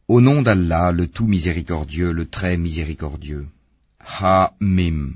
Au nom d'Allah, le tout miséricordieux, le très miséricordieux. Ha-Mim,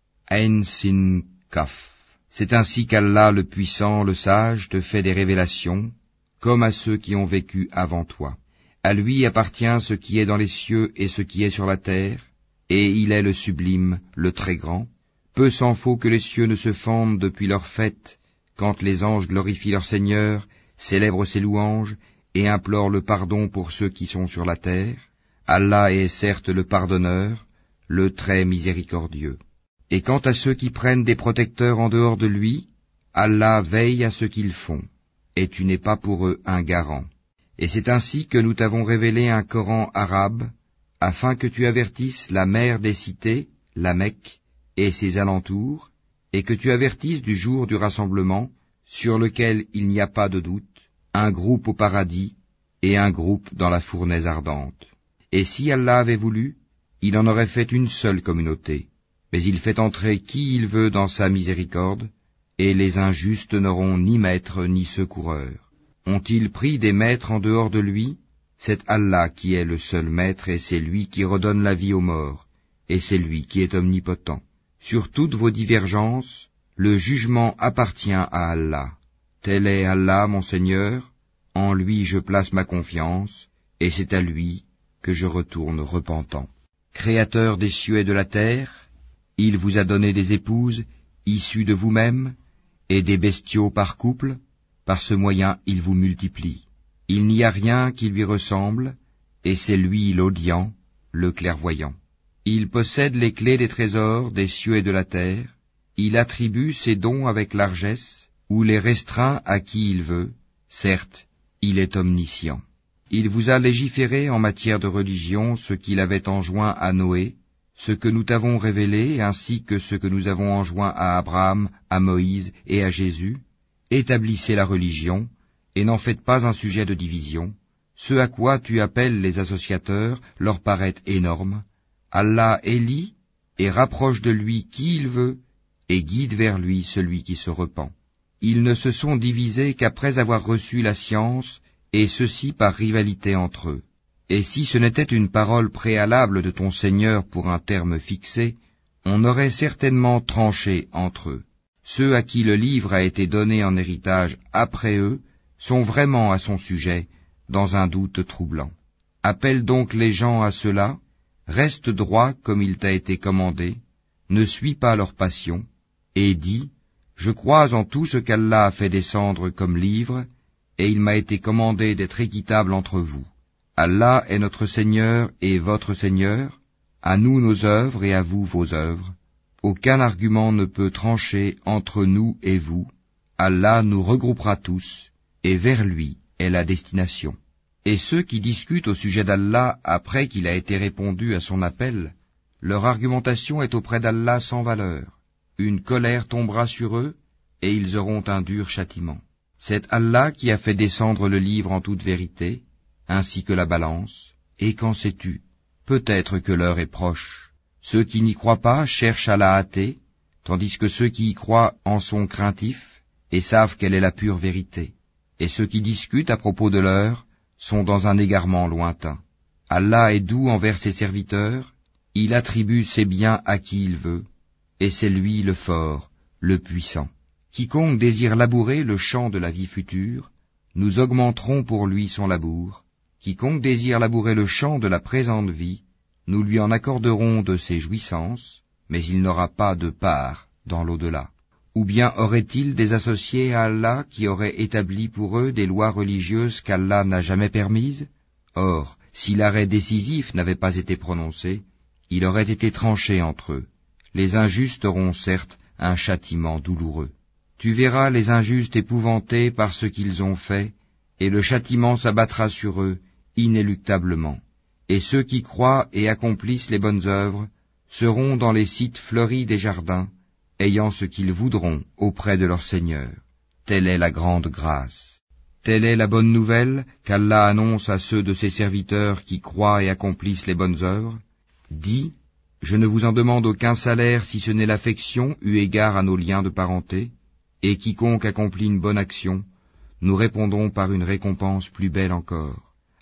Ain-Sin Kaf. C'est ainsi qu'Allah, le puissant, le sage, te fait des révélations, comme à ceux qui ont vécu avant toi. À lui appartient ce qui est dans les cieux et ce qui est sur la terre, et il est le sublime, le très grand. Peu s'en faut que les cieux ne se fendent depuis leur fête, quand les anges glorifient leur Seigneur, célèbrent ses louanges, et implorent le pardon pour ceux qui sont sur la terre. Allah est certes le pardonneur, le très miséricordieux. Et quant à ceux qui prennent des protecteurs en dehors de lui, Allah veille à ce qu'ils font, et tu n'es pas pour eux un garant. Et c'est ainsi que nous t'avons révélé un Coran arabe, afin que tu avertisses la mère des cités, la Mecque, et ses alentours, et que tu avertisses du jour du rassemblement, sur lequel il n'y a pas de doute, un groupe au paradis, et un groupe dans la fournaise ardente. Et si Allah avait voulu, il en aurait fait une seule communauté, mais il fait entrer qui il veut dans sa miséricorde, et les injustes n'auront ni maître ni secoureur. Ont-ils pris des maîtres en dehors de lui? C'est Allah qui est le seul maître, et c'est lui qui redonne la vie aux morts, et c'est lui qui est omnipotent. Sur toutes vos divergences, le jugement appartient à Allah. Tel est Allah, mon Seigneur, en lui je place ma confiance, et c'est à lui que je retourne repentant. Créateur des cieux et de la terre, il vous a donné des épouses, issues de vous-même, et des bestiaux par couple, par ce moyen il vous multiplie. Il n'y a rien qui lui ressemble, et c'est lui l'audient, le clairvoyant. Il possède les clés des trésors des cieux et de la terre, il attribue ses dons avec largesse, ou les restreint à qui il veut, certes, il est omniscient. Il vous a légiféré en matière de religion ce qu'il avait enjoint à Noé, ce que nous t'avons révélé, ainsi que ce que nous avons enjoint à Abraham, à Moïse et à Jésus. Établissez la religion, et n'en faites pas un sujet de division. Ce à quoi tu appelles les associateurs leur paraît énorme. Allah élit et rapproche de lui qui il veut, et guide vers lui celui qui se repent. Ils ne se sont divisés qu'après avoir reçu la science, et ceci par rivalité entre eux. Et si ce n'était une parole préalable de ton Seigneur pour un terme fixé, on aurait certainement tranché entre eux. Ceux à qui le livre a été donné en héritage après eux sont vraiment à son sujet, dans un doute troublant. Appelle donc les gens à cela, reste droit comme il t'a été commandé, ne suis pas leur passion, et dis, je crois en tout ce qu'Allah a fait descendre comme livre, et il m'a été commandé d'être équitable entre vous. Allah est notre Seigneur et votre Seigneur, à nous nos œuvres et à vous vos œuvres. Aucun argument ne peut trancher entre nous et vous. Allah nous regroupera tous, et vers lui est la destination. Et ceux qui discutent au sujet d'Allah après qu'il a été répondu à son appel, leur argumentation est auprès d'Allah sans valeur. Une colère tombera sur eux, et ils auront un dur châtiment. C'est Allah qui a fait descendre le livre en toute vérité, ainsi que la balance, et qu'en sais-tu? Peut-être que l'heure est proche. Ceux qui n'y croient pas cherchent à la hâter, tandis que ceux qui y croient en sont craintifs, et savent quelle est la pure vérité. Et ceux qui discutent à propos de l'heure sont dans un égarement lointain. Allah est doux envers ses serviteurs, il attribue ses biens à qui il veut, et c'est lui le fort, le puissant. Quiconque désire labourer le champ de la vie future, nous augmenterons pour lui son labour. Quiconque désire labourer le champ de la présente vie, nous lui en accorderons de ses jouissances, mais il n'aura pas de part dans l'au-delà. Ou bien aurait-il des associés à Allah qui auraient établi pour eux des lois religieuses qu'Allah n'a jamais permises? Or, si l'arrêt décisif n'avait pas été prononcé, il aurait été tranché entre eux. Les injustes auront certes un châtiment douloureux. Tu verras les injustes épouvantés par ce qu'ils ont fait, et le châtiment s'abattra sur eux inéluctablement. Et ceux qui croient et accomplissent les bonnes œuvres seront dans les sites fleuris des jardins, ayant ce qu'ils voudront auprès de leur Seigneur. Telle est la grande grâce. Telle est la bonne nouvelle qu'Allah annonce à ceux de ses serviteurs qui croient et accomplissent les bonnes œuvres. Dis, je ne vous en demande aucun salaire si ce n'est l'affection eu égard à nos liens de parenté, et quiconque accomplit une bonne action, nous répondons par une récompense plus belle encore.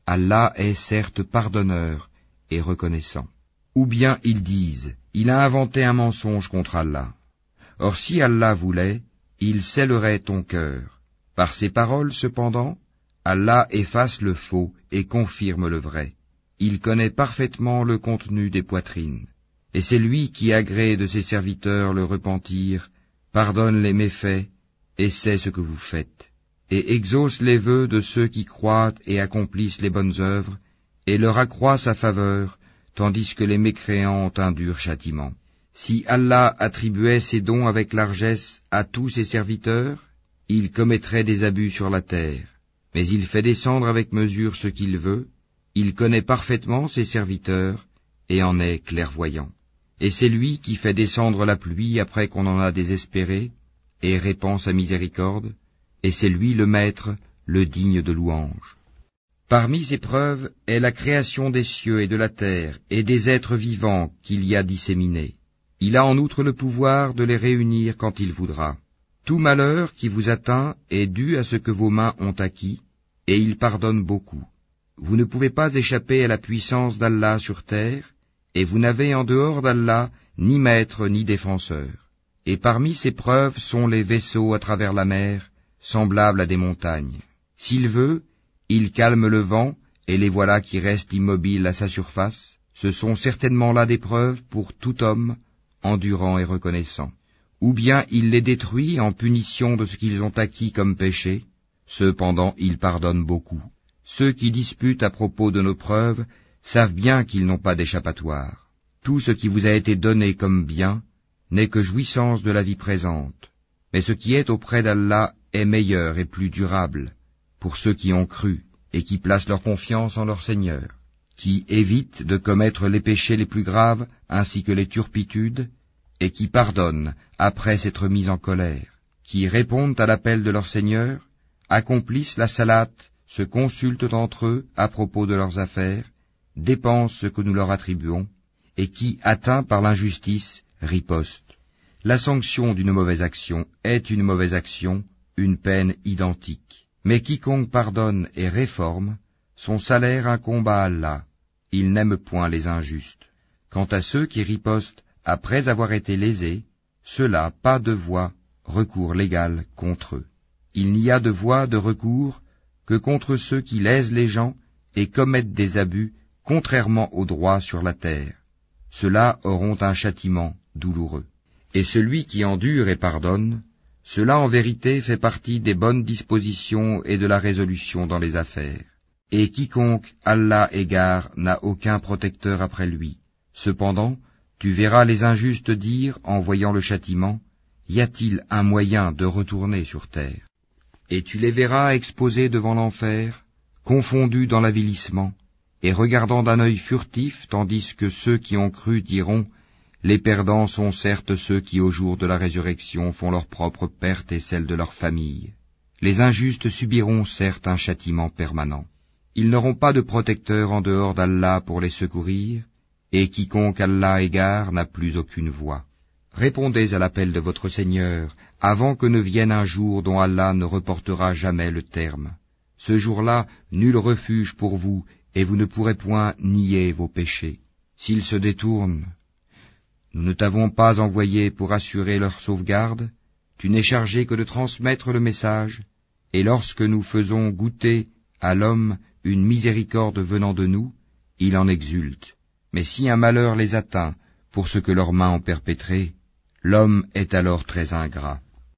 Allah est certes pardonneur et reconnaissant. Ou bien ils disent, il a inventé un mensonge contre Allah. Or si Allah voulait, il scellerait ton cœur. Par ses paroles cependant, Allah efface le faux et confirme le vrai. Il connaît parfaitement le contenu des poitrines. Et c'est lui qui agrée de ses serviteurs le repentir, pardonne les méfaits, et sait ce que vous faites, et exauce les vœux de ceux qui croient et accomplissent les bonnes œuvres, et leur accroît sa faveur, tandis que les mécréants ont un dur châtiment. Si Allah attribuait ses dons avec largesse à tous ses serviteurs, il commettrait des abus sur la terre. Mais il fait descendre avec mesure ce qu'il veut, il connaît parfaitement ses serviteurs, et en est clairvoyant. Et c'est lui qui fait descendre la pluie après qu'on en a désespéré, et répand sa miséricorde, et c'est lui le maître, le digne de louange. Parmi ses preuves est la création des cieux et de la terre, et des êtres vivants qu'il y a disséminés. Il a en outre le pouvoir de les réunir quand il voudra. Tout malheur qui vous atteint est dû à ce que vos mains ont acquis, et il pardonne beaucoup. Vous ne pouvez pas échapper à la puissance d'Allah sur terre, et vous n'avez en dehors d'Allah ni maître ni défenseur. Et parmi ces preuves sont les vaisseaux à travers la mer, semblables à des montagnes. S'il veut, il calme le vent, et les voilà qui restent immobiles à sa surface. Ce sont certainement là des preuves pour tout homme, endurant et reconnaissant. Ou bien il les détruit en punition de ce qu'ils ont acquis comme péché. Cependant il pardonne beaucoup. Ceux qui disputent à propos de nos preuves savent bien qu'ils n'ont pas d'échappatoire. Tout ce qui vous a été donné comme bien n'est que jouissance de la vie présente, mais ce qui est auprès d'Allah est meilleur et plus durable pour ceux qui ont cru et qui placent leur confiance en leur Seigneur, qui évitent de commettre les péchés les plus graves ainsi que les turpitudes, et qui pardonnent après s'être mis en colère, qui répondent à l'appel de leur Seigneur, accomplissent la salate, se consultent entre eux à propos de leurs affaires, dépensent ce que nous leur attribuons, et qui, atteints par l'injustice, ripostent. La sanction d'une mauvaise action est une mauvaise action, une peine identique. Mais quiconque pardonne et réforme, son salaire incombe à Allah. Il n'aime point les injustes. Quant à ceux qui ripostent après avoir été lésés, ceux-là, pas de voie, recours légal contre eux. Il n'y a de voie de recours que contre ceux qui lèsent les gens et commettent des abus contrairement au droit sur la terre. Ceux-là auront un châtiment douloureux. Et celui qui endure et pardonne, cela en vérité fait partie des bonnes dispositions et de la résolution dans les affaires. Et quiconque Allah égare n'a aucun protecteur après lui. Cependant, tu verras les injustes dire, en voyant le châtiment, y a-t-il un moyen de retourner sur terre? Et tu les verras exposés devant l'enfer, confondus dans l'avilissement, et regardant d'un œil furtif, tandis que ceux qui ont cru diront, les perdants sont certes ceux qui au jour de la résurrection font leur propre perte et celle de leur famille. Les injustes subiront certes un châtiment permanent. Ils n'auront pas de protecteur en dehors d'Allah pour les secourir, et quiconque Allah égare n'a plus aucune voie. Répondez à l'appel de votre Seigneur, avant que ne vienne un jour dont Allah ne reportera jamais le terme. Ce jour-là, nul refuge pour vous, et vous ne pourrez point nier vos péchés. S'ils se détournent, nous ne t'avons pas envoyé pour assurer leur sauvegarde, tu n'es chargé que de transmettre le message, et lorsque nous faisons goûter à l'homme une miséricorde venant de nous, il en exulte. Mais si un malheur les atteint pour ce que leurs mains ont perpétré, l'homme est alors très ingrat.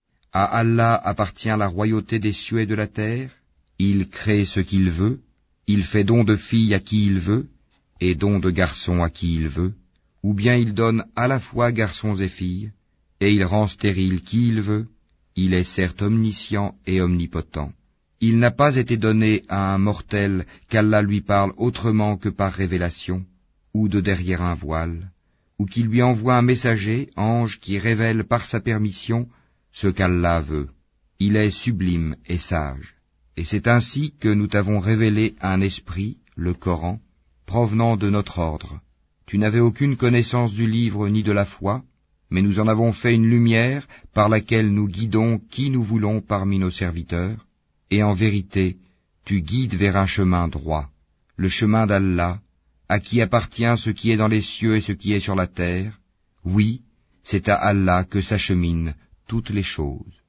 À Allah appartient la royauté des cieux et de la terre, il crée ce qu'il veut, il fait don de filles à qui il veut, et don de garçons à qui il veut, ou bien il donne à la fois garçons et filles, et il rend stérile qui il veut, il est certes omniscient et omnipotent. Il n'a pas été donné à un mortel qu'Allah lui parle autrement que par révélation, ou de derrière un voile, ou qu'il lui envoie un messager, ange, qui révèle par sa permission ce qu'Allah veut. Il est sublime et sage. Et c'est ainsi que nous t'avons révélé un esprit, le Coran, provenant de notre ordre. Tu n'avais aucune connaissance du livre ni de la foi, mais nous en avons fait une lumière par laquelle nous guidons qui nous voulons parmi nos serviteurs, et en vérité, tu guides vers un chemin droit. le chemin d'Allah, à qui appartient ce qui est dans les cieux et ce qui est sur la terre. Oui, c'est à Allah que s'acheminent toutes les choses.